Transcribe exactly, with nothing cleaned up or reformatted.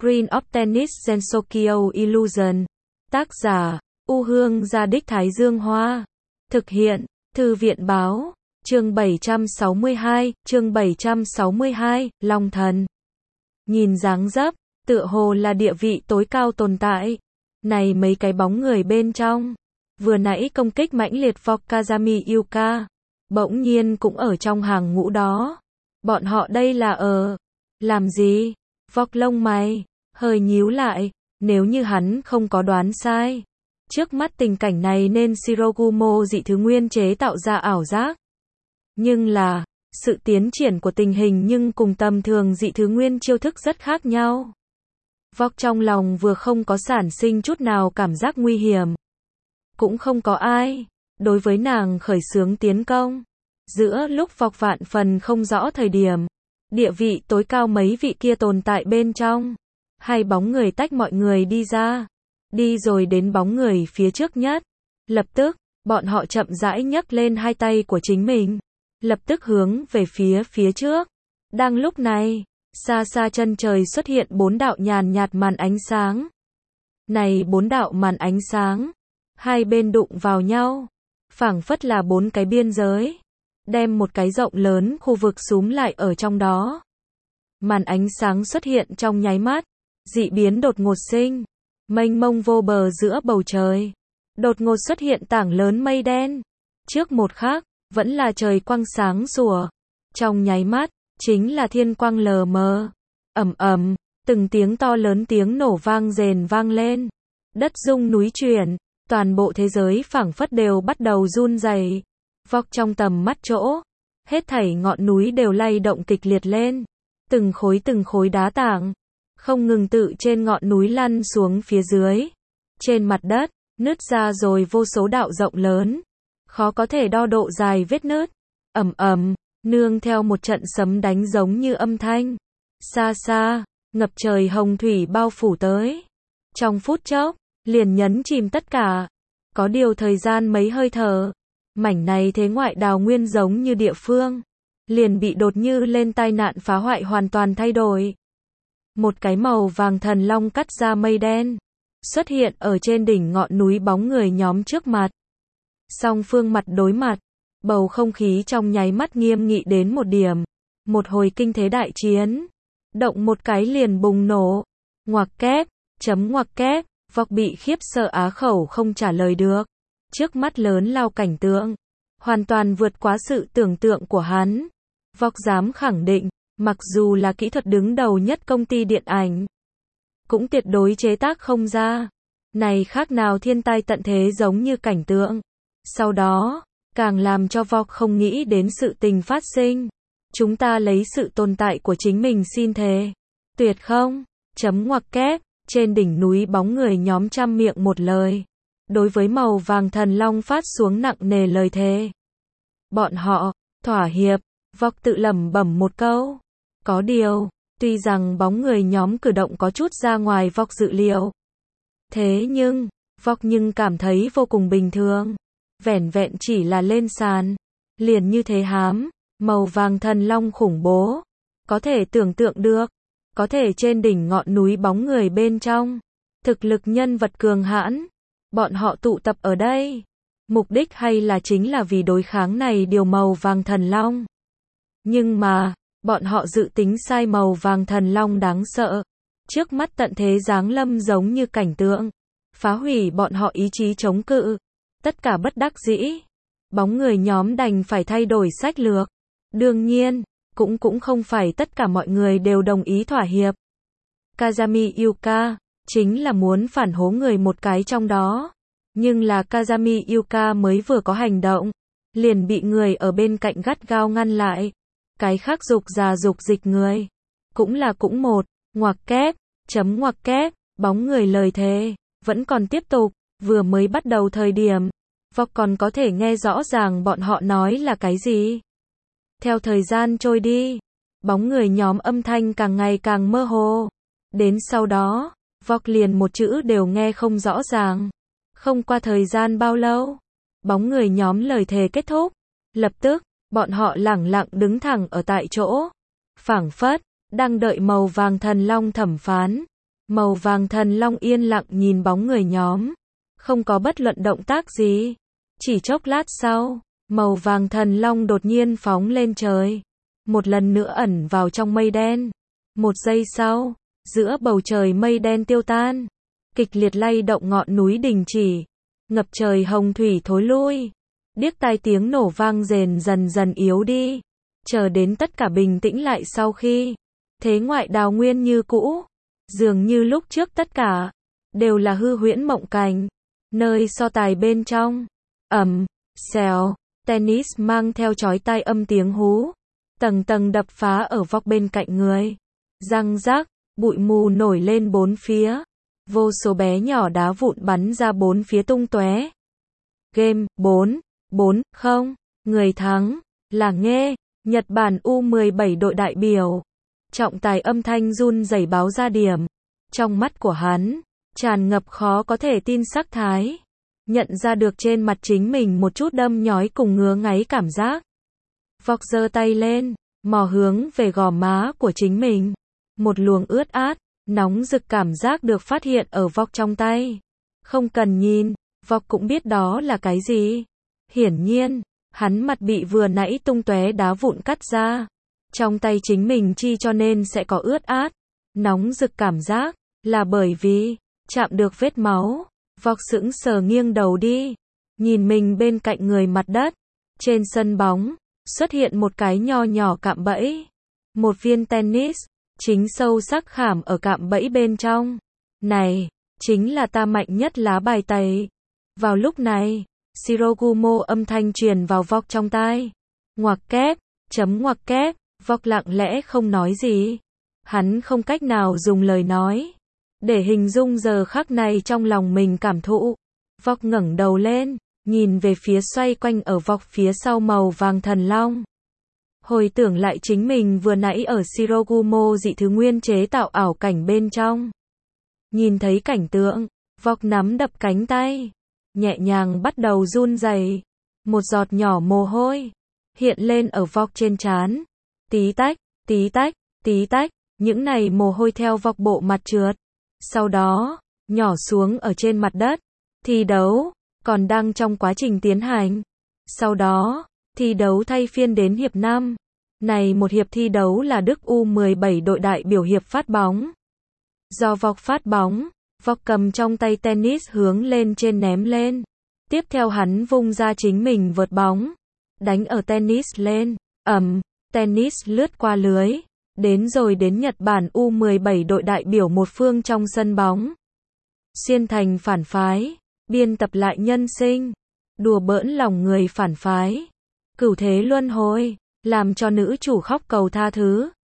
Screen of Tennis Sensokyo Illusion. Tác giả, U Hương Gia Đích Thái Dương Hoa. Thực hiện, Thư viện Báo. Chương bảy trăm sáu mươi hai, chương bảy trăm sáu mươi hai, Long Thần. Nhìn dáng dấp, tựa hồ là địa vị tối cao tồn tại. Này mấy cái bóng người bên trong, vừa nãy công kích mãnh liệt Vok Kazami Yuka, bỗng nhiên cũng ở trong hàng ngũ đó. Bọn họ đây là ở làm gì? Vok lông mày hơi nhíu lại, nếu như hắn không có đoán sai, trước mắt tình cảnh này nên Shirogumo dị thứ nguyên chế tạo ra ảo giác. Nhưng là, sự tiến triển của tình hình nhưng cùng tầm thường dị thứ nguyên chiêu thức rất khác nhau. Vok trong lòng vừa không có sản sinh chút nào cảm giác nguy hiểm. Cũng không có ai đối với nàng khởi xướng tiến công. Giữa lúc Vok vạn phần không rõ thời điểm, địa vị tối cao mấy vị kia tồn tại bên trong, hai bóng người tách mọi người đi ra, đi rồi đến bóng người phía trước nhất. Lập tức, bọn họ chậm rãi nhấc lên hai tay của chính mình, lập tức hướng về phía phía trước. Đang lúc này, xa xa chân trời xuất hiện bốn đạo nhàn nhạt màn ánh sáng. Này bốn đạo màn ánh sáng, hai bên đụng vào nhau, phảng phất là bốn cái biên giới, đem một cái rộng lớn khu vực súm lại ở trong đó. Màn ánh sáng xuất hiện trong nháy mắt, dị biến đột ngột sinh, mênh mông vô bờ giữa bầu trời. Đột ngột xuất hiện tảng lớn mây đen. Trước một khắc, vẫn là trời quang sáng sủa. Trong nháy mắt, chính là thiên quang lờ mờ. Ầm ầm, từng tiếng to lớn tiếng nổ vang rền vang lên. Đất rung núi chuyển, toàn bộ thế giới phảng phất đều bắt đầu run rẩy. Vok trong tầm mắt chỗ, hết thảy ngọn núi đều lay động kịch liệt lên. Từng khối từng khối đá tảng, không ngừng tự trên ngọn núi lăn xuống phía dưới. Trên mặt đất, nứt ra rồi vô số đạo rộng lớn, khó có thể đo độ dài vết nứt. Ầm ầm, nương theo một trận sấm đánh giống như âm thanh. Xa xa, ngập trời hồng thủy bao phủ tới. Trong phút chốc, liền nhấn chìm tất cả. Có điều thời gian mấy hơi thở, mảnh này thế ngoại đào nguyên giống như địa phương, liền bị đột như lên tai nạn phá hoại hoàn toàn thay đổi. Một cái màu vàng thần long cắt ra mây đen, xuất hiện ở trên đỉnh ngọn núi bóng người nhóm trước mặt. Song phương mặt đối mặt, bầu không khí trong nháy mắt nghiêm nghị đến một điểm. Một hồi kinh thế đại chiến, động một cái liền bùng nổ. Ngoặc kép, chấm ngoặc kép, Vok bị khiếp sợ á khẩu không trả lời được. Trước mắt lớn lao cảnh tượng, hoàn toàn vượt quá sự tưởng tượng của hắn. Vok dám khẳng định, mặc dù là kỹ thuật đứng đầu nhất công ty điện ảnh, cũng tuyệt đối chế tác không ra. Này khác nào thiên tai tận thế giống như cảnh tượng. Sau đó, càng làm cho Vok không nghĩ đến sự tình phát sinh. Chúng ta lấy sự tồn tại của chính mình xin thề. Tuyệt không? Chấm ngoặc kép, trên đỉnh núi bóng người nhóm trăm miệng một lời. Đối với màu vàng thần long phát xuống nặng nề lời thề. Bọn họ, thỏa hiệp, Vok tự lẩm bẩm một câu. Có điều, tuy rằng bóng người nhóm cử động có chút ra ngoài Vok dự liệu. Thế nhưng, Vok nhưng cảm thấy vô cùng bình thường. Vẻn vẹn chỉ là lên sàn, liền như thế hám, màu vàng thần long khủng bố. Có thể tưởng tượng được, có thể trên đỉnh ngọn núi bóng người bên trong, thực lực nhân vật cường hãn. Bọn họ tụ tập ở đây, mục đích hay là chính là vì đối kháng này điều màu vàng thần long. Nhưng mà, bọn họ dự tính sai, màu vàng thần long đáng sợ. Trước mắt tận thế giáng lâm giống như cảnh tượng, phá hủy bọn họ ý chí chống cự. Tất cả bất đắc dĩ, bóng người nhóm đành phải thay đổi sách lược. Đương nhiên, cũng cũng không phải tất cả mọi người đều đồng ý thỏa hiệp. Kazami Yuka chính là muốn phản hố người một cái trong đó. Nhưng là Kazami Yuka mới vừa có hành động, liền bị người ở bên cạnh gắt gao ngăn lại. Cái khác dục già dục dịch người, cũng là cũng một, ngoặc kép, chấm ngoặc kép, bóng người lời thề, vẫn còn tiếp tục. Vừa mới bắt đầu thời điểm, Vok còn có thể nghe rõ ràng bọn họ nói là cái gì. Theo thời gian trôi đi, bóng người nhóm âm thanh càng ngày càng mơ hồ. Đến sau đó, Vok liền một chữ đều nghe không rõ ràng. Không qua thời gian bao lâu, bóng người nhóm lời thề kết thúc. Lập tức, bọn họ lẳng lặng đứng thẳng ở tại chỗ, phảng phất đang đợi màu vàng thần long thẩm phán. Màu vàng thần long yên lặng nhìn bóng người nhóm. Không có bất luận động tác gì. Chỉ chốc lát sau, màu vàng thần long đột nhiên phóng lên trời. Một lần nữa ẩn vào trong mây đen. Một giây sau, giữa bầu trời mây đen tiêu tan. Kịch liệt lay động ngọn núi đình chỉ. Ngập trời hồng thủy thối lui. Điếc tai tiếng nổ vang rền dần dần yếu đi. Chờ đến tất cả bình tĩnh lại sau khi thế ngoại đào nguyên như cũ. Dường như lúc trước tất cả đều là hư huyễn mộng cảnh. Nơi so tài bên trong, ầm, xèo, tennis mang theo chói tai âm tiếng hú. Tầng tầng đập phá ở vóc bên cạnh người. Răng rác, bụi mù nổi lên bốn phía. Vô số bé nhỏ đá vụn bắn ra bốn phía tung tóe. Game bốn, bốn, không, người thắng là Nghê, Nhật Bản U mười bảy đội đại biểu. Trọng tài âm thanh run rẩy báo ra điểm. Trong mắt của hắn tràn ngập khó có thể tin sắc thái. Nhận ra được trên mặt chính mình một chút đâm nhói cùng ngứa ngáy cảm giác. Vọc giơ tay lên, mò hướng về gò má của chính mình. Một luồng ướt át, nóng rực cảm giác được phát hiện ở vọc trong tay. Không cần nhìn, vọc cũng biết đó là cái gì. Hiển nhiên, hắn mặt bị vừa nãy tung tóe đá vụn cắt ra. Trong tay chính mình chi cho nên sẽ có ướt át. Nóng rực cảm giác, là bởi vì chạm được vết máu. Vọc sững sờ nghiêng đầu đi. Nhìn mình bên cạnh người mặt đất. Trên sân bóng, xuất hiện một cái nho nhỏ cạm bẫy. Một viên tennis, chính sâu sắc khảm ở cạm bẫy bên trong. Này, chính là ta mạnh nhất lá bài tẩy. Vào lúc này, Shirogumo âm thanh truyền vào vọc trong tai. Ngoặc kép, chấm ngoặc kép, vọc lặng lẽ không nói gì. Hắn không cách nào dùng lời nói để hình dung giờ khắc này trong lòng mình cảm thụ. Vọc ngẩng đầu lên, nhìn về phía xoay quanh ở vọc phía sau màu vàng thần long. Hồi tưởng lại chính mình vừa nãy ở Shirogumo dị thứ nguyên chế tạo ảo cảnh bên trong. Nhìn thấy cảnh tượng, vọc nắm đập cánh tay, nhẹ nhàng bắt đầu run rẩy. Một giọt nhỏ mồ hôi hiện lên ở vọc trên trán. Tí tách, tí tách, tí tách, những này mồ hôi theo vọc bộ mặt trượt. Sau đó, nhỏ xuống ở trên mặt đất. Thi đấu còn đang trong quá trình tiến hành. Sau đó, thi đấu thay phiên đến hiệp năm. Này một hiệp thi đấu là Đức U mười bảy đội đại biểu hiệp phát bóng. Do vọc phát bóng, vọc cầm trong tay tennis hướng lên trên ném lên. Tiếp theo hắn vung ra chính mình vợt bóng. Đánh ở tennis lên. Ầm, tennis lướt qua lưới. Đến rồi đến Nhật Bản U mười bảy đội đại biểu một phương trong sân bóng. Xuyên thành phản phái. Biên tập lại nhân sinh. Đùa bỡn lòng người phản phái. Cửu thế luân hồi. Làm cho nữ chủ khóc cầu tha thứ.